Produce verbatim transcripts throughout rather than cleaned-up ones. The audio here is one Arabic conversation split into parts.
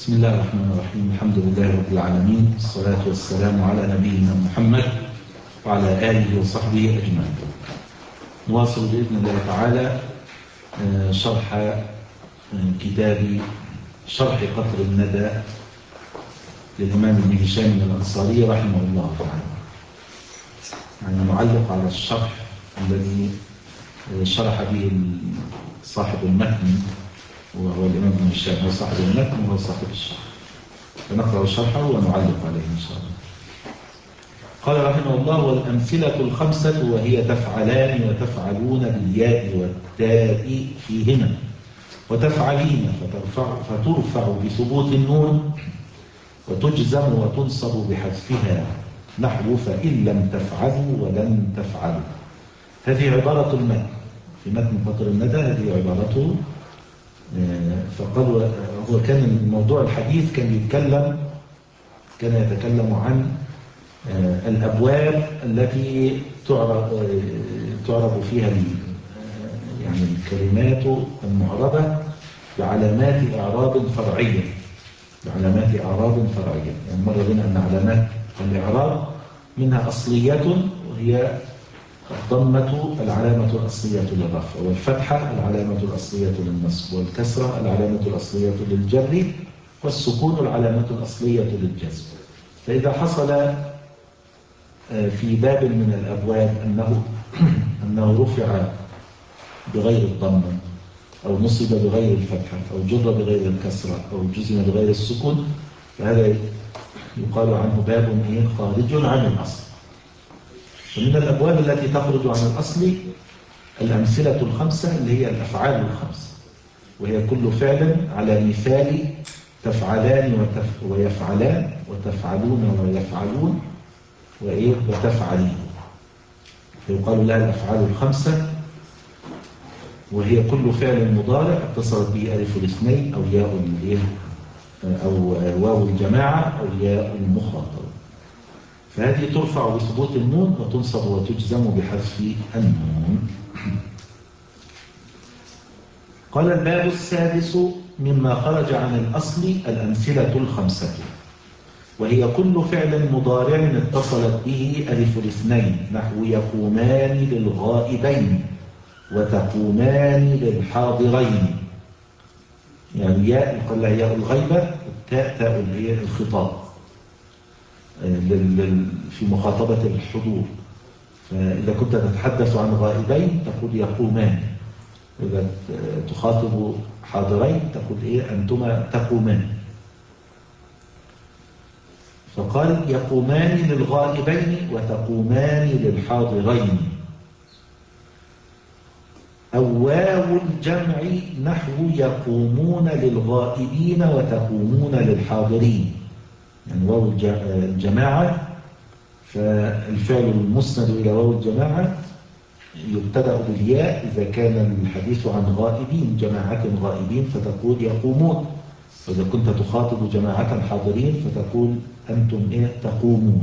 بسم الله الرحمن الرحيم. الحمد لله رب العالمين، والصلاة والسلام على نبينا محمد وعلى آله وصحبه أجمعين. نواصل بإذن الله تعالى شرح كتاب شرح قطر الندى للإمام ابن هشام الأنصاري رحمه الله تعالى. يعني نعلق على الشرح الذي شرح به صاحب المتن، وهو الإمام ابن هشام، هو صاحب المتن وهو صاحب الشرح، فنقرأ شرحه ونعلق عليه إن شاء الله. قال رحمه الله: والأمثلة الخمسة وهي تفعلان وتفعلون بالياء والتاء فيهما، وتفعلين فترفع, فترفع بثبوت النون، وتجزم وتنصب بحذفها، نحو فإن لم تفعلوا ولن تفعلوا. هذه عبارة المتن في متن قطر الندى، هذه عبارته. فقال هو كان موضوع الحديث كان يتكلم كان يتكلم عن الأبواب التي تعرب تعرب فيها يعني الكلمات المعربة بعلامات إعراب فرعية بعلامات إعراب فرعية يعني مر بنا أن علامات الإعراب منها أصلية، وهي الضمة العلامة الأصلية للرفع، والفتحة العلامة الأصلية للنصب، والكسرة العلامة الأصلية للجر، والسكون العلامة الأصلية للجزم. فإذا حصل في باب من الأبواب أنه أنه رفع بغير الضمة، أو نصب بغير الفتحة، أو جر بغير الكسرة، أو جزم بغير السكون، فهذا يقال عنه باب خارج عن الأصل. ومن الأبواب التي تخرج عن الأصل الأمثلة الخمسة اللي هي الأفعال الخمسة، وهي كل فعل على مثال تفعلان وتف... ويفعلان وتفعلون ويفعلون وإيه وتفعلين، فيقال لها الأفعال الخمسة، وهي كل فعل مضارع اتصلت به ألف الاثنين أو ياء الإيه أو واو الجماعة أو ياء المخاطبة. فهذه ترفع بثبوت النون، وتنصب وتجزم بحذف النون. قال: الباب السادس مما خرج عن الأصل الأمثلة الخمسة، وهي كل فعل مضارع اتصلت به ألف الاثنين، نحو يقومان للغائبين وتقومان للحاضرين. يعني ياء يقال لها ياء الغيبة، والتاء تاء الخطاب في مخاطبة الحضور. فإذا كنت تتحدث عن غائبين تقول يقومان، إذا تخاطب حاضرين تقول إيه أنتما تقومان. فقال يقومان للغائبين وتقومان للحاضرين. أو واو الجمع نحو يقومون للغائبين وتقومون للحاضرين. يعني واو الجماعة، فالفعل المسند إلى واو الجماعة يبتدأ بالياء إذا كان الحديث عن غائبين، جماعة غائبين، فتقول يقومون. وإذا كنت تخاطب جماعة حاضرين فتقول أنتم إيه تقومون.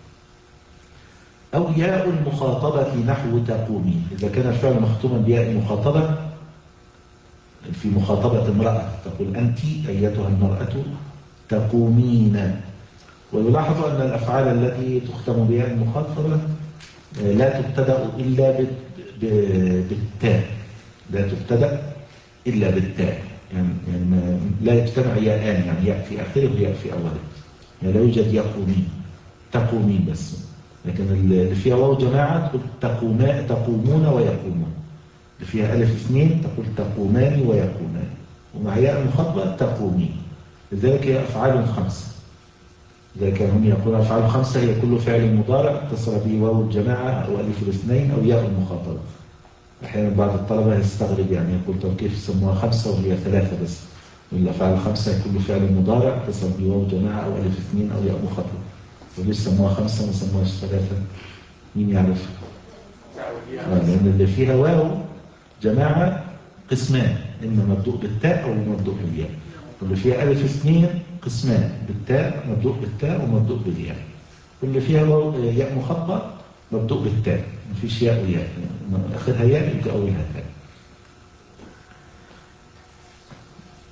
أو ياء المخاطبة نحو تقومين، إذا كان الفعل مختوما بياء المخاطبة في مخاطبة امرأة تقول أنت أيتها المرأة تقومين. ويلاحظ أن الأفعال التي تختم بها المخاطبة لا تبتدأ إلا بالتاء لا تبتدأ إلا بالتاء يعني, يعني لا يجتمع ياءان، يعني ياء في آخره وياء في أوله، يعني لا يوجد يقومين تقومين بس. لكن اللي فيها واو جماعة تقول تقومان تقومون ويقومون، اللي فيها ألف اثنين تقول تقومان ويقومان، ومع ياء المخاطبة تقومين. لذلك هي أفعال خمسة. إذا كان هم يقولون أفعال خمسة هي كل فعل مضارع اتصل به واو الجماعة أو ألف الاثنين أو ياء المخاطبة. أحيانا بعض الطلبة يستغرب، يعني يقول طب كيف يسموها خمسة وهي ثلاثة بس؟ والأفعال الخمسة كل فعل مضارع اتصل به واو الجماعة أو ألف اثنين أو ياء مخاطبة. وليش سموها خمسة ما سموهاش ثلاثة؟ مين يعرف؟ آه لأن اللي فيها واو جماعة قسمان، إما مبدوء بالتاء أو مبدوء بالياء. واللي فيها ألف اثنين قسمان، بالتاء مبدوء بالتاء ومبدوء بالياء. واللي فيها ياء مخاطبة مبدوء بالتاء، ما فيش ياء وياء، آخرها ياء يبقى أولها تاء.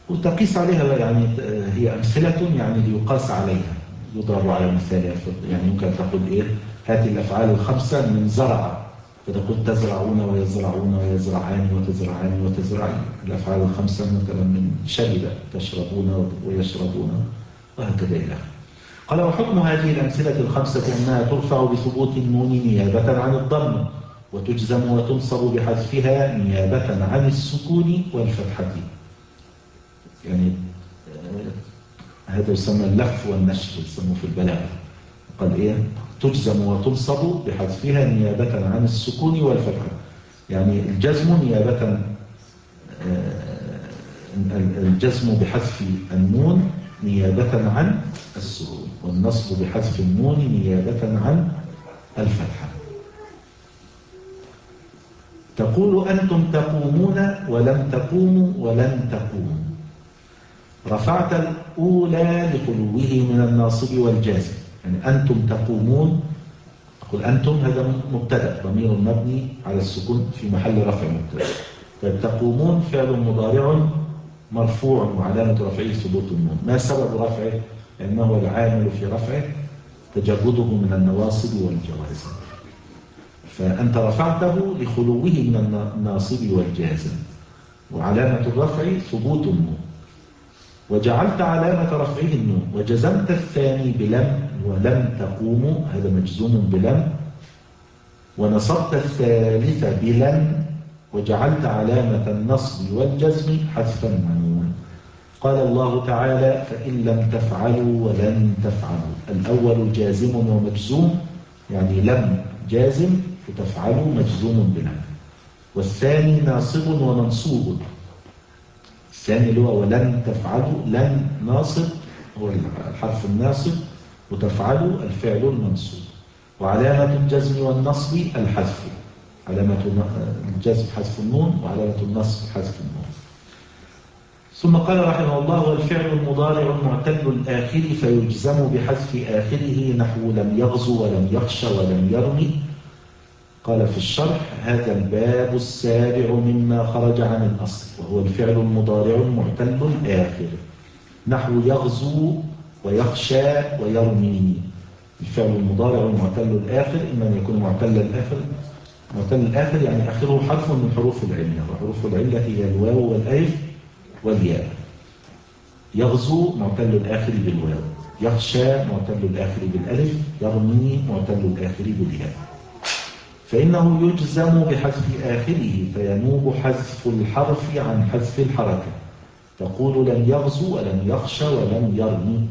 وتقيس عليها يعني هي أمثلة يعني ليقاس عليها، يضرب على مثال. يعني يمكن تقول إيه هذه الأفعال الخمسة من زرع، فتقول تزرعون ويزرعون ويزرعان وتزرعان وتزرعين. الأفعال الخمسة مثلا من شرب، تشربون ويشربون وهكذا إلى آخره. قال وحكم هذه الأمثلة الخمسة أنها ترفع بثبوت النون نيابة عن الضم، وتجزم وتنصب بحذفها نيابة عن السكون والفتحة. يعني هذا يسمى اللف والنشر، يسمى في البلاغة. قال إيه تجزم وتنصب بحذفها نيابة عن السكون والفتحة. يعني الجزم نيابة، الجزم بحذف النون نيابة عن السكون، والنصب بحذف النون نيابة عن الفتحة. تقول أنتم تقومون ولم تقوموا ولن تقوموا. رفعت الأولى لخلوه من الناصب والجازم. يعني أنتم تقومون، أقول أنتم هذا مبتدأ ضمير مبني على السكون في محل رفع مبتدأ. فتقومون فعل مضارع مرفوع وعلامة رفعه ثبوت النون. ما سبب رفعه؟ لأنه العامل في رفعه تجرده من النواصب والجوازم. فأنت رفعته لخلوه من الناصب والجازم، وعلامة الرفع ثبوت النون. وجعلت علامة رفعه النون، وجزمت الثاني بلم ولم تقوموا، هذا مجزوم بلم. ونصبت الثالث بلم، وجعلت علامة النصب والجزم حذف النون. قال الله تعالى فإن لم تفعلوا ولن تفعلوا. الأول جازم ومجزوم، يعني لم جازم وتفعلوا مجزوم بلم. والثاني ناصب ومنصوب. الثاني اللي هو ولن تفعلوا، لن ناصب هو الحرف الناصب، وتفعلوا الفعل المنصوب. وعلامة الجزم والنصب الحذف، علامة الجزم حذف النون، وعلامة النصب حذف النون. ثم قال رحمه الله والفعل المضارع معتل الآخر فيجزم بحذف آخره، نحو لم يغزو ولم يخش ولم يرمي. قال في الشرح هذا الباب السابع مما خرج عن الأصل، وهو الفعل المضارع معتل الآخر، نحو يغزو ويخشى ويرمي. الفعل المضارع معتل الآخر إما أن يكون معتل الآخر، معتل الآخر يعني آخره حرف من حروف العلة، وحروف العلة هي الواو والألف والياء. يغزو معتل الآخر بالواو، يخشى معتل الآخر بالألف، يرمي معتل الآخر بالياء. فإنه يجزم بحذف آخره، فينوب حذف الحرف عن حذف الحركة. تقول لم يغزو ولم يخشى ولم يرمي.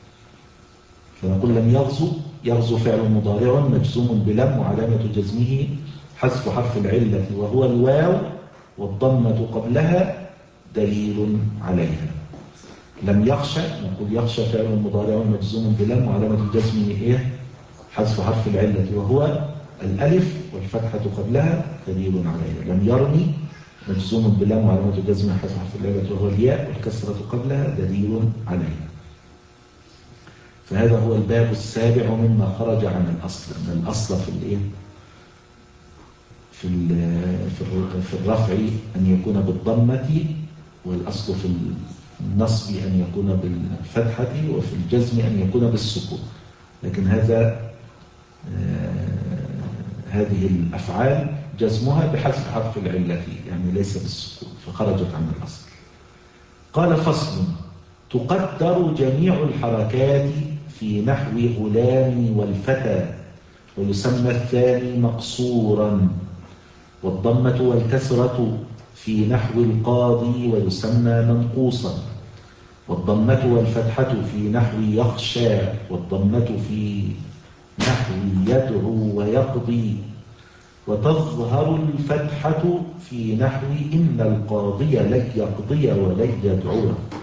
فنقول لم يغزو، يغزو فعل مضارع مجزوم بلم، وعلامة جزمه حذف حرف العلة وهو الواو، والضمة قبلها دليل عليها. لم يخشى، نقول يخشى فعل مضارع مجزوم بلم، وعلامة جزمه إيه؟ حذف حرف العلة وهو الألف، والفتحة قبلها دليل عليها. لم يرمي مجزوم بلم، وعلامة جزمه حذف حرف العلة وهو الياء، والكسرة قبلها دليل عليها. فهذا هو الباب السابع مما خرج عن الأصل. أن الأصل في الإيه؟ في في الرفع أن يكون بالضمة، والأصل في النصب أن يكون بالفتحة، وفي الجزم أن يكون بالسكون. لكن هذا آه هذه الأفعال جزمها بحذف حرف العلة، يعني ليس بالسكون، فخرجت عن الأصل. قال فصل: تقدر جميع الحركات في نحو غلام والفتى، ويسمى الثاني مقصورا. والضمة والكسرة في نحو القاضي، ويسمى منقوصا. والضمة والفتحة في نحو يخشى، والضمة في نحو يدعو ويقضي. وتظهر الفتحة في نحو إن القاضي لن يقضي ولن يدعو.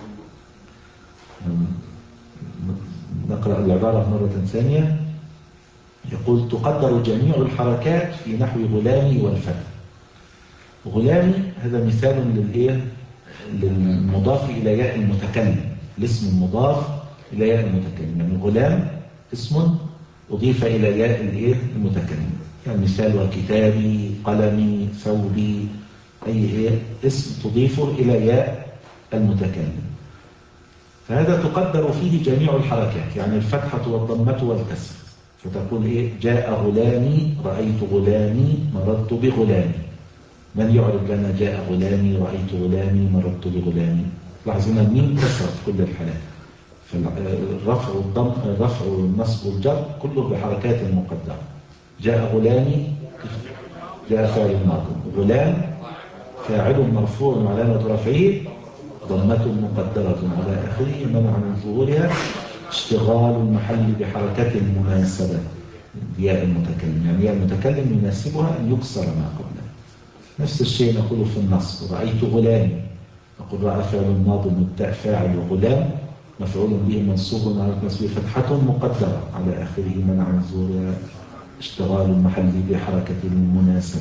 نقرأ العبارة مرة ثانية. يقول: تقدر جميع الحركات في نحو غلامي والفتى. غلامي هذا مثال للإيه؟ للمضاف إلى ياء المتكلم، الاسم المضاف إلى ياء المتكلم. يعني غلام اسم أضيف إلى ياء الإيه؟ المتكلم. يعني مثال: وكتابي، قلمي، ثوبي، أي إيه؟ اسم تضيفه إلى ياء المتكلم. فهذا تقدر فيه جميع الحركات، يعني الفتحة والضمة والكسر. فتقول إيه؟ جاء غلامي، رأيت غلامي، مررت بغلامي. من يعرف لنا جاء غلامي، رأيت غلامي، مررت بغلامي؟ لاحظنا الميم كسرت في كل الحالات. فالرفع والضم، الرفع والنصب والجر كله بحركات مقدرة. جاء غلامي، جاء فاعل ماضي. غلام فاعل مرفوع وعلامة رفعه ضمة مقدرة على آخره منع من ظهورها اشتغال المحل بحركة المناسبة ياء المتكلم. يعني ياء المتكلم يناسبها أن يكسر ما قبله. نفس الشيء نقول في النص. رأيت غلامي، نقول رأى فعل ماض والتاء فاعل، وغلام مفعول به منصوب على نصبه فتحة مقدرة على آخره منع من ظهورها اشتغال المحل بحركة المناسبة.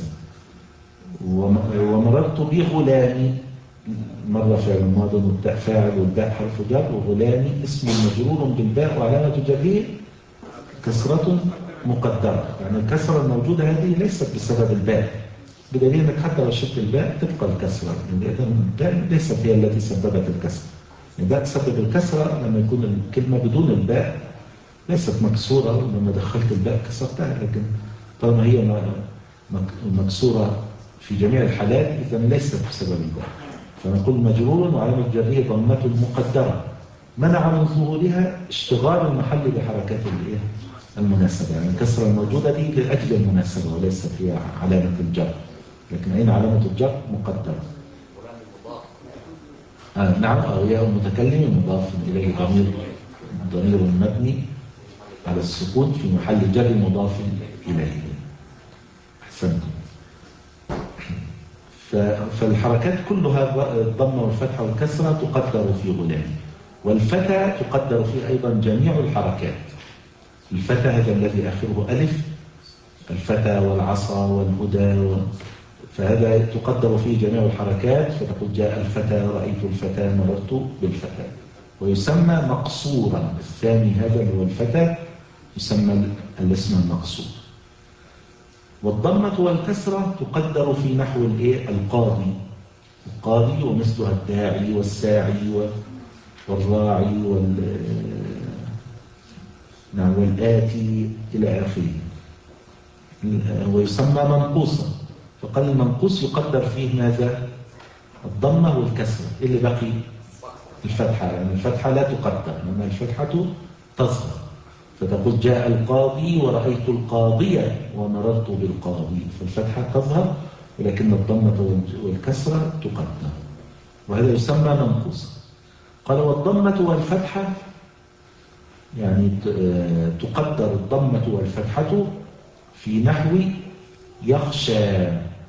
ومررت بغلامي، مرة فعل ماض والتاء فاعل والباء حرف جر، وغلامي اسم مجرور بالباء وعلامة جره كسرة مقدرة. يعني الكسرة الموجودة هذه ليست بسبب الباء، بدليل انك حتى لو شلت الباء تبقى الكسرة، الباء ليست هي التي سببت الكسرة. الباء تسبب الكسرة لما يكون الكلمة بدون الباء ليست مكسورة، ولما دخلت الباء كسرتها. لكن طالما هي مكسورة في جميع الحالات إذا ليست بسبب الباء. فنقول مجرور وعلامة جره ضمة مقدرة منع من ظهورها اشتغال المحل بحركات الايه؟ المناسبة. يعني الكسرة الموجودة دي لأجل المناسبة وليست هي علامة الجر، لكن أين علامة الجر؟ مقدرة. آه نعم. أو ياء المتكلم مضاف إليه ضمير ضمير مبني على السكون في محل جر مضاف إليه. أحسنت. فالحركات كلها الضمة والفتحة والكسرة تقدر في غلام. والفتى تقدر فيه أيضا جميع الحركات. الفتى هذا الذي آخره ألف، الفتى والعصا والهدى و... فهذا تقدر فيه جميع الحركات. فتقول جاء الفتى، رأيت الفتى، مررت بالفتى. ويسمى مقصورا. الثاني هذا اللي هو الفتى يسمى الاسم المقصور. والضمة والكسرة تقدر في نحو الايه؟ القاضي. القاضي ومثلها الداعي والساعي والراعي وال نعم والآتي إلى آخره. ويسمى منقوصا. فقال المنقوص يقدر فيه ماذا؟ الضمة والكسرة. إيه اللي بقي؟ الفتحة. يعني الفتحة لا تقدر، لأن الفتحة تظهر. فتقول جاء القاضي ورأيت القاضية ومررت بالقاضي. فالفتحة تظهر ولكن الضمة والكسرة تقدر، وهذا يسمى منقوصا. قال والضمة والفتحة يعني تقدر الضمة والفتحة في نحو يخشى.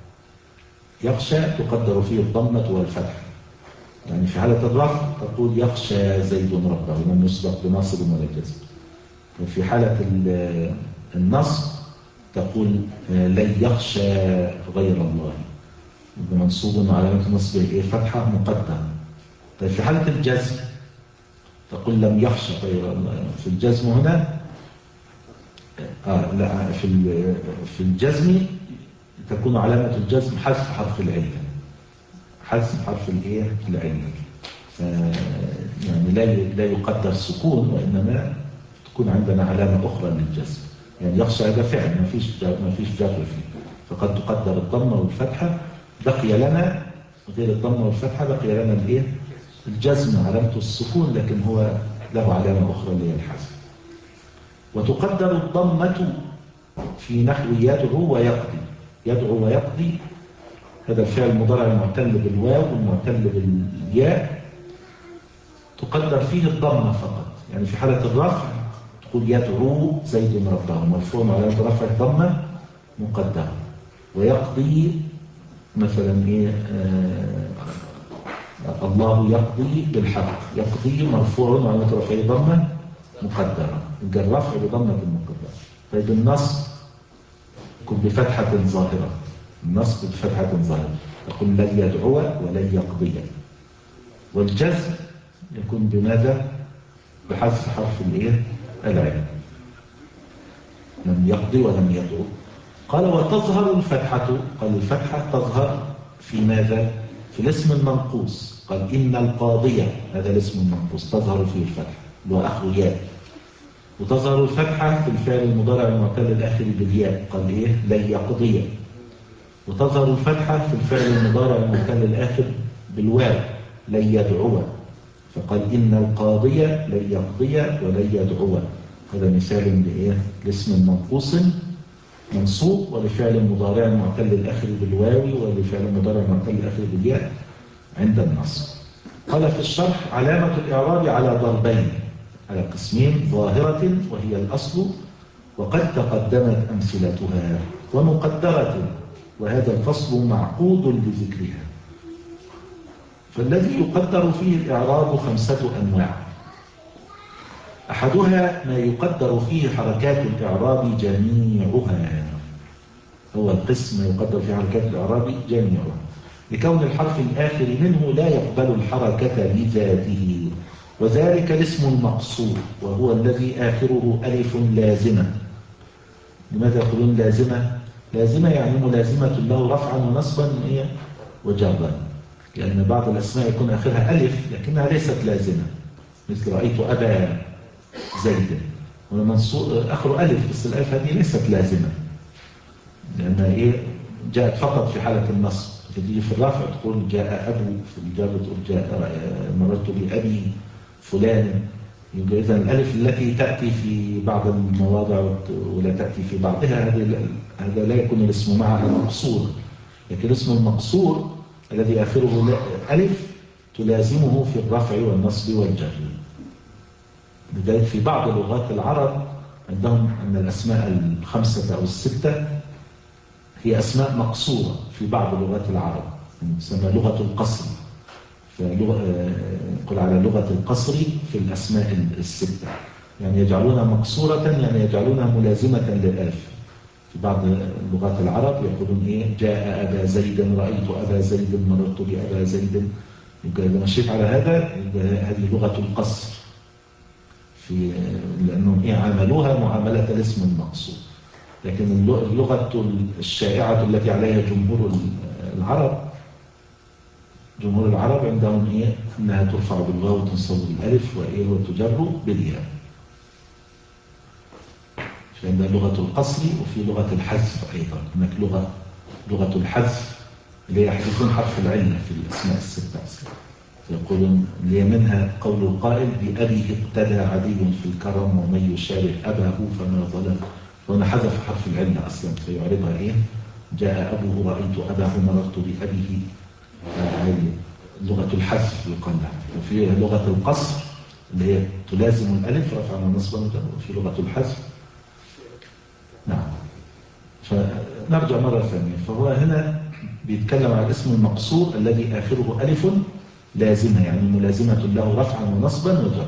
يخشى تقدر فيه الضمة والفتحة. يعني في حالة الرفع تقول يخشى زيد ربه، لم يسبق بناصب ولا جزم. وفي حالة النصب تقول لن يخشى غير الله، منصوب علامة نصبه ايه؟ فتحة مقدرة. طيب في حالة الجزم تقول لم يخشى غير الله. في الجزم هنا آه لا في في الجزم تكون علامة الجزم حذف حرف العلة. حذف حرف الايه؟ العلة. يعني لا لا يقدر سكون، وإنما تكون عندنا علامة أخرى للجزم. يعني يخشى هذا فعل ما فيش ما فيش جر فيه، فقد تقدر الضمة والفتحة. بقي لنا غير الضمة والفتحة بقي لنا الايه؟ الجزم علامته السكون، لكن هو له علامة أخرى اللي هي الحذف. وتقدر الضمة في نحو يدعو ويقضي. يدعو ويقضي هذا الفعل المضارع المعتل بالواو والمعتل بالياء تقدر فيه الضمة فقط. يعني في حالة الرفع تقول يدعو زيد ربه، مرفوع على رفع الضمة مقدرة. ويقضي مثلا ايه؟ آه الله يقضي بالحق. يقضي مرفوع على رفع ضمة مقدرة. يبقى الرفع بضمة مقدرة. طيب النصب يكون بفتحة ظاهرة. النصب بفتحة ظاهرة تقول لن يدعو ولن يقضي. والجزم يكون بماذا؟ بحذف حرف الايه؟ العين. لم يقضي ولم يدعو. قال وتظهر الفتحة. قال الفتحة تظهر في ماذا؟ في الاسم المنقوص قال إن القاضية، هذا الاسم المنقوص تظهر فيه الفتحة اللي هو آخره ياء، وتظهر الفتحة في الفعل المضارع المعتل الآخر بالياء قال إيه لن يقضي، وتظهر الفتحة في الفعل المضارع المعتل الآخر بالواو لن يدعو، فقال إن القاضية لن يقضي ولن يدعو. هذا مثال لإيه؟ لاسم منقوص منصوب ولفعل مضارع معتل الآخر بالواو ولفعل مضارع معتل الآخر بالياء عند النصب. قال في الشرح علامة الإعراب على ضربين، على قسمين، ظاهرة وهي الأصل وقد تقدمت أمثلتها، ومقدرة وهذا الفصل معقود لذكرها. فالذي يقدر فيه الإعراب خمسة أنواع. أحدها ما يقدر فيه حركات الإعراب جميعها، هو القسم يقدر فيه حركات الإعراب جميعها لكون الحرف الآخر منه لا يقبل الحركة لذاته، وذلك الاسم المقصور وهو الذي آخره ألف لازمة. لماذا يقولون لازمة؟ لازمة يعني ملازمة له رفعا ونصبا وجرا، لأن بعض الأسماء يكون آخرها ألف لكنها ليست لازمة، مثل رأيت أبا زيد آخر ألف، بس الألف هذه ليست لازمة لأنها إيه جاءت فقط في حالة النصب. تجي في الرفع تقول جاء أبو، في الجر تقول جاء مررت بأبي فلان. يبقى إذن الألف التي تأتي في بعض المواضع ولا تأتي في بعضها هذا لا يكون الاسم معها مقصور، لكن الاسم المقصور الذي آخره ألف تلازمه في الرفع والنصب والجر. لذلك في بعض لغات العرب عندهم أن الأسماء الخمسة أو الستة هي أسماء مقصورة في بعض لغات العرب، تسمى لغة القصر، يقول على لغة القصر في الأسماء الستة، يعني يجعلونها مقصورة يعني يجعلونها ملازمة للألف. في بعض لغات العرب يقولون إيه جاء أبا زيد، رأيت أبا زيد، مررت بأبا زيد. يبقى إذا مشيت على هذا هذه لغة القصر، في لأنهم إيه عملوها معاملة الاسم المقصور. لكن اللغة الشائعة التي عليها جمهور العرب جمهور العرب عندهم إيه أنها ترفع بالواو وتنصب بالألف وإيه وتجر بالياء. عندنا لغة القصر وفي لغة الحذف أيضا. هناك لغة لغة الحذف اللي يحذفون حرف العلة في الأسماء الستة، يقولون اللي منها قول القائل بأبيه اقتدى عدي في الكرم ومن يشابه أباه فما ظلم، وأنا حذف حرف العلة أصلا فيعرضها إيه جاء أبوه رأيت أباه مررت بأبيه. لغة الحذف يقال لها. وفي لغة القصر اللي هي تلازم الألف رفعا ونصبا، وفي لغة الحذف. نعم. فنرجع مرة ثانية، فهو هنا بيتكلم عن الاسم المقصور الذي آخره ألف لازمة يعني ملازمة له رفعا ونصبا وجرا،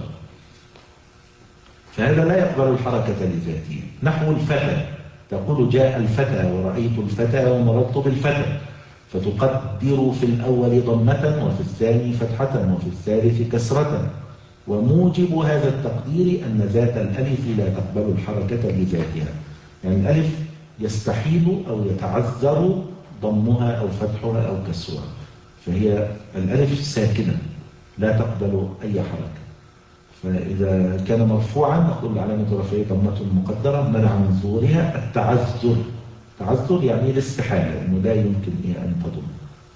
فهذا لا يقبل الحركة لذاته. نحو الفتى، تقول جاء الفتى ورأيت الفتى ومررت بالفتى، فتقدر في الأول ضمة وفي الثاني فتحة وفي الثالث كسرة، وموجب هذا التقدير أن ذات الألف لا تقبل الحركة لذاتها، يعني الألف يستحيل أو يتعذر ضمها أو فتحها أو كسرها، فهي الألف ساكنة لا تقبل أي حركة. فإذا كان مرفوعا نقول علامة رفعه ضمة مقدرة منع من ظهورها التعذر. تعذر يعني الاستحالة أنه لا يمكن أن تضم.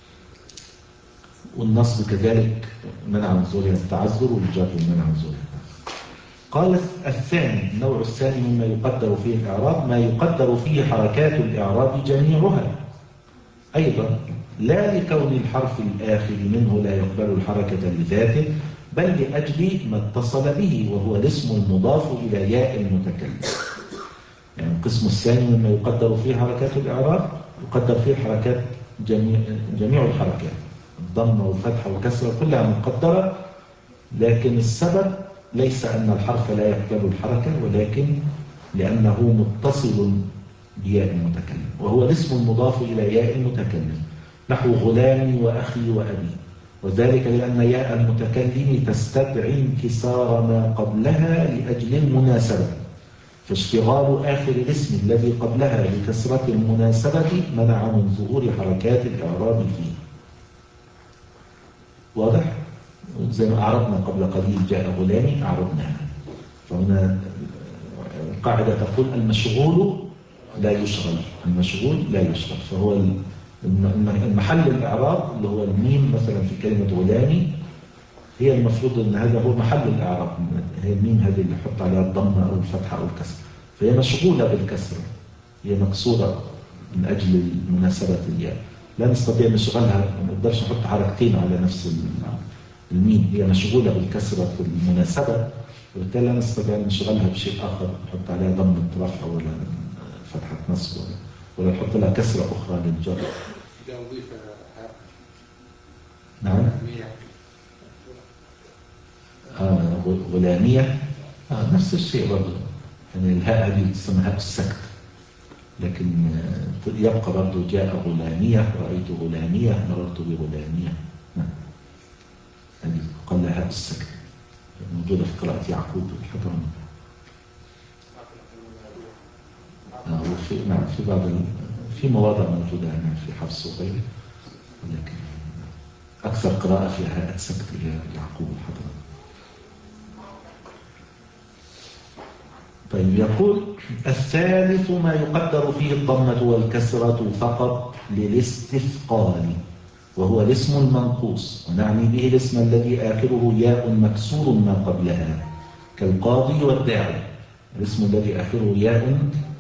والنصب كذلك منع من ظهورها التعذر، والجر منع من ظهورها. قال الثاني، النوع الثاني مما يقدر فيه الإعراب ما يقدر فيه حركات الإعراب جميعها أيضا، لا لكون الحرف الآخر منه لا يقبل الحركة لذاته، بل لأجل ما اتصل به وهو الاسم المضاف إلى ياء المتكلم. يعني القسم الثاني مما يقدر فيه حركات الإعراب يقدر فيه الحركات جميع, جميع الحركات، الضم والفتحة والكسرة كلها مقدرة، لكن السبب ليس أن الحرف لا يقبل الحركة، ولكن لأنه متصل بياء المتكلم وهو الاسم المضاف إلى ياء المتكلم، نحو غلامي وأخي وأبي، وذلك لأن ياء المتكلم تستدعي انكسار ما قبلها لأجل المناسبة، فاشتغال آخر الاسم الذي قبلها بكسرة المناسبة منع من ظهور حركات الإعراب فيه. واضح؟ زي ما أعرضنا قبل قليل جاء غلامي أعرضناها. فهنا القاعدة تقول المشغول لا يشغل، المشغول لا يشغل. فهو المحل الإعراب اللي هو الميم مثلا في كلمة غلامي، هي المفروض أن هذا هو محل الإعراب. هي الميم هذه اللي يحط عليها الضمة أو الفتحة أو الكسر، فهي مشغولة بالكسر، هي مكسورة من أجل مناسبة الياء. لا نستطيع نشغلها، ما نقدرش نحط حركتين على نفس الميم، هي مشغولة بالكسرة في المناسبة، وبالتالي لا نستطيع أن نشغلها بشيء آخر، نحط عليها ضمة رفع ولا فتحة نصب ولا ولا نحط لها كسرة أخرى للجر. نعم. آه غلامية، آه نفس الشيء برضه، يعني الهاء هذه تسمى هاء السكت، لكن يبقى برضه جاء غلامية، رأيت غلامية، مررت بغلامية. نعم، هذه قال لها هاء السكت، موجودة في قراءة يعقوب الحضرمي. آه وفي نعم في بعض في مواضع موجودة يعني في حفص وغيره، لكن أكثر قراءة فيها هاء السكت هي يعقوب الحضرمي. طيب، يقول الثالث ما يقدر فيه الضمة والكسرة فقط للاستثقال، وهو الاسم المنقوص، ونعني به الاسم الذي آخره ياء مكسور ما قبلها كالقاضي والداعي. الاسم الذي آخره ياء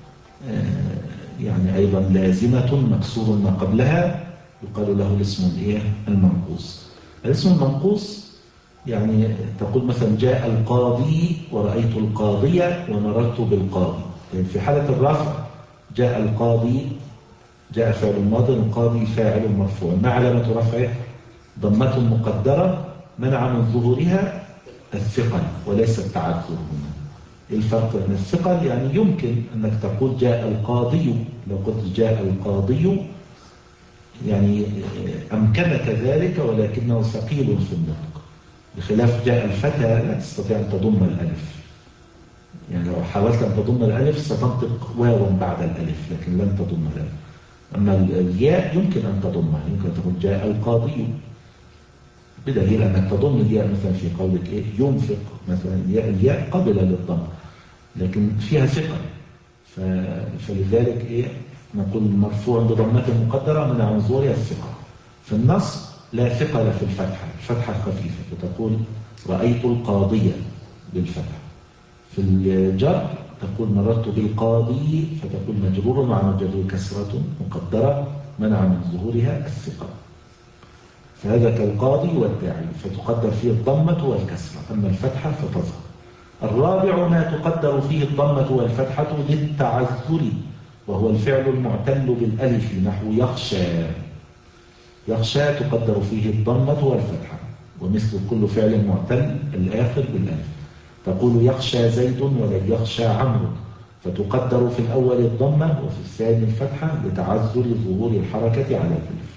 يعني أيضا لازمة مكسور ما قبلها يقال له الاسم المنقوص. الاسم المنقوص يعني تقول مثلا جاء القاضي ورأيت القاضية ومررت بالقاضي. في حالة الرفع جاء القاضي، جاء فعل ماض، القاضي فاعل مرفوع، ما علامة رفعه؟ ضمة مقدرة منع من ظهورها الثقل وليس التعذر. هنا الفرق بين الثقل يعني يمكن أنك تقول جاء القاضي، لو قلت جاء القاضي يعني أمكنك ذلك ولكنه ثقيل في النطق، بخلاف جاء الفتى لا تستطيع أن تضم الألف. يعني لو حاولت أن تضم الألف ستنطق واو بعد الألف لكن لن تضم الألف. أما الياء يمكن أن تضمها، يمكن تقول جاء القاضي، بدليل أنك تضم الياء مثلا في قولك إيه ينفق مثلا، الياء الياء قابلة للضم لكن فيها ثقل، فلذلك إيه نقول مرفوع بضمة مقدرة من عن ظهورها الثقل. في النص لا ثقل في الفتحة، الفتحة خفيفة، فتقول رأيت القاضية بالفتحة. في الجر تقول مررت بالقاضي، فتقول مجرور مع مجرور كسرة مقدرة منع من ظهورها الثقل، فهذا كالقاضي والداعي، فتقدر فيه الضمة والكسرة، أما الفتحة فتظهر. الرابع ما تقدر فيه الضمة والفتحة للتعذر، وهو الفعل المعتل بالألف نحو يخشى. يخشى تقدر فيه الضمة والفتحة، ومثل كل فعل معتل الآخر بالألف، تقول يخشى زيد ولن يخشى عمرو، فتقدر في الأول الضمة وفي الثاني الفتحة لتعذر ظهور الحركة على الألف.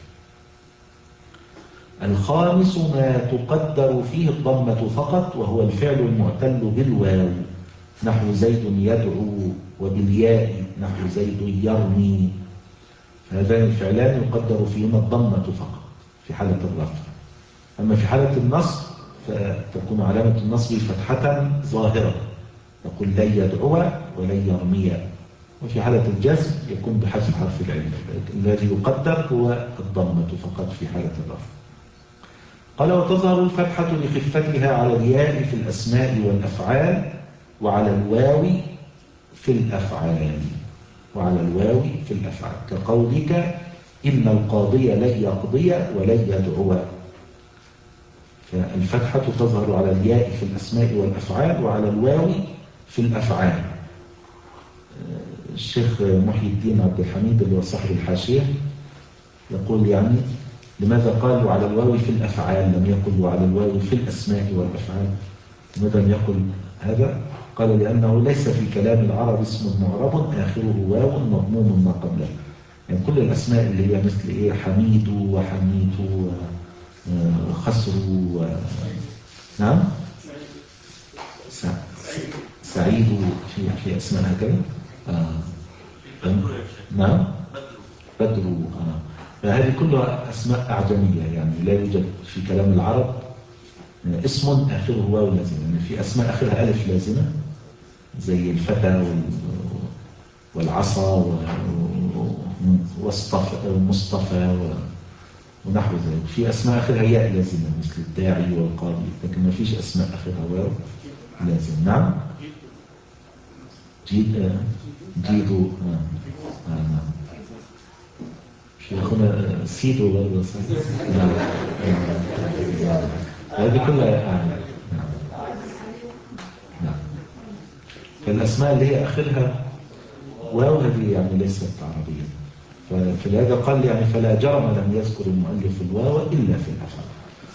الخامس ما تقدر فيه الضمة فقط، وهو الفعل المعتل بالواو نحو زيد يدعو، وبالياء نحو زيد يرمي. هذان الفعلان يقدر فيهما الضمة فقط في حالة الرفع. أما في حالة النصب فتكون علامة النصب فتحة ظاهرة، يقول لن يدعو ولن يرمي. وفي حالة الجزم يكون بحذف حرف العلة، الذي يقدر هو الضمة فقط في حالة الرفع. قال وتظهر الفتحة لخفتها على الياء في الأسماء والأفعال، وعلى الواو في الأفعال وعلى الواو في الأفعال كقولك إن القاضي لن يقضي ولن يدعو. فالفتحة تظهر على الياء في الأسماء والأفعال وعلى الواو في الأفعال. الشيخ محي الدين عبد الحميد اللي هو صاحب الحاشية يقول يعني لماذا قال وعلى الواو في الأفعال لم يقل وعلى الواو في الأسماء والأفعال؟ لماذا لم يقل هذا؟ قال لأنه ليس في كلام العرب اسم معرب آخره واو مضموم ما قبله. يعني كل الأسماء اللي هي مثل إيه حميد وحميد وخسر و... نعم سعيد في في أسماء هكذا. آه. نعم بدر. آه. فهذه كلها أسماء أعجمية، يعني لا يوجد في كلام العرب اسم آخره واو لازمة. يعني في أسماء آخرها ألف لازمة زي الفتى والعصا ومصطفى ونحو ذلك. في أسماء آخرها ياء لازمة مثل الداعي والقاضي، لكن ما فيش أسماء آخرها واو لازم. نعم. جيد جيدو. نعم نعم. شيخنا سيدو برضه. نعم. هذه كلها نعم. نعم. فالأسماء اللي هي آخرها واو هذه يعني ليست عربية. فلهذا قال يعني فلا جرم لم يذكر المؤلف الواو إلا في الأفعال،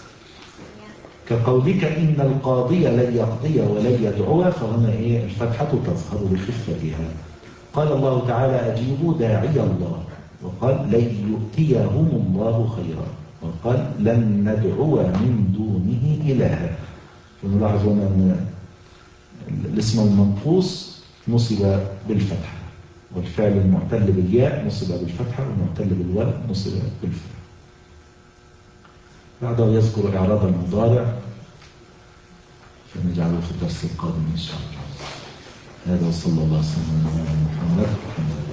كقولك إن القاضي لن يقضي ولن يدعو، فهنا إيه الفتحة تظهر بخفتها. قال الله تعالى أجيبوا داعي الله، وقال لن يؤتيهم الله خيرا، وقال لن ندعو من دونه إلها. فنلاحظون أن الاسم المنقوص نصب بالفتحة، والفعل المعتل بالياء نصب بالفتحة، والمعتل بالواو نصب بالفتحة. بعده يذكر إعراب المضارع فنجعله في الدرس القادم إن شاء الله. هذا وصلى الله وسلم على محمد.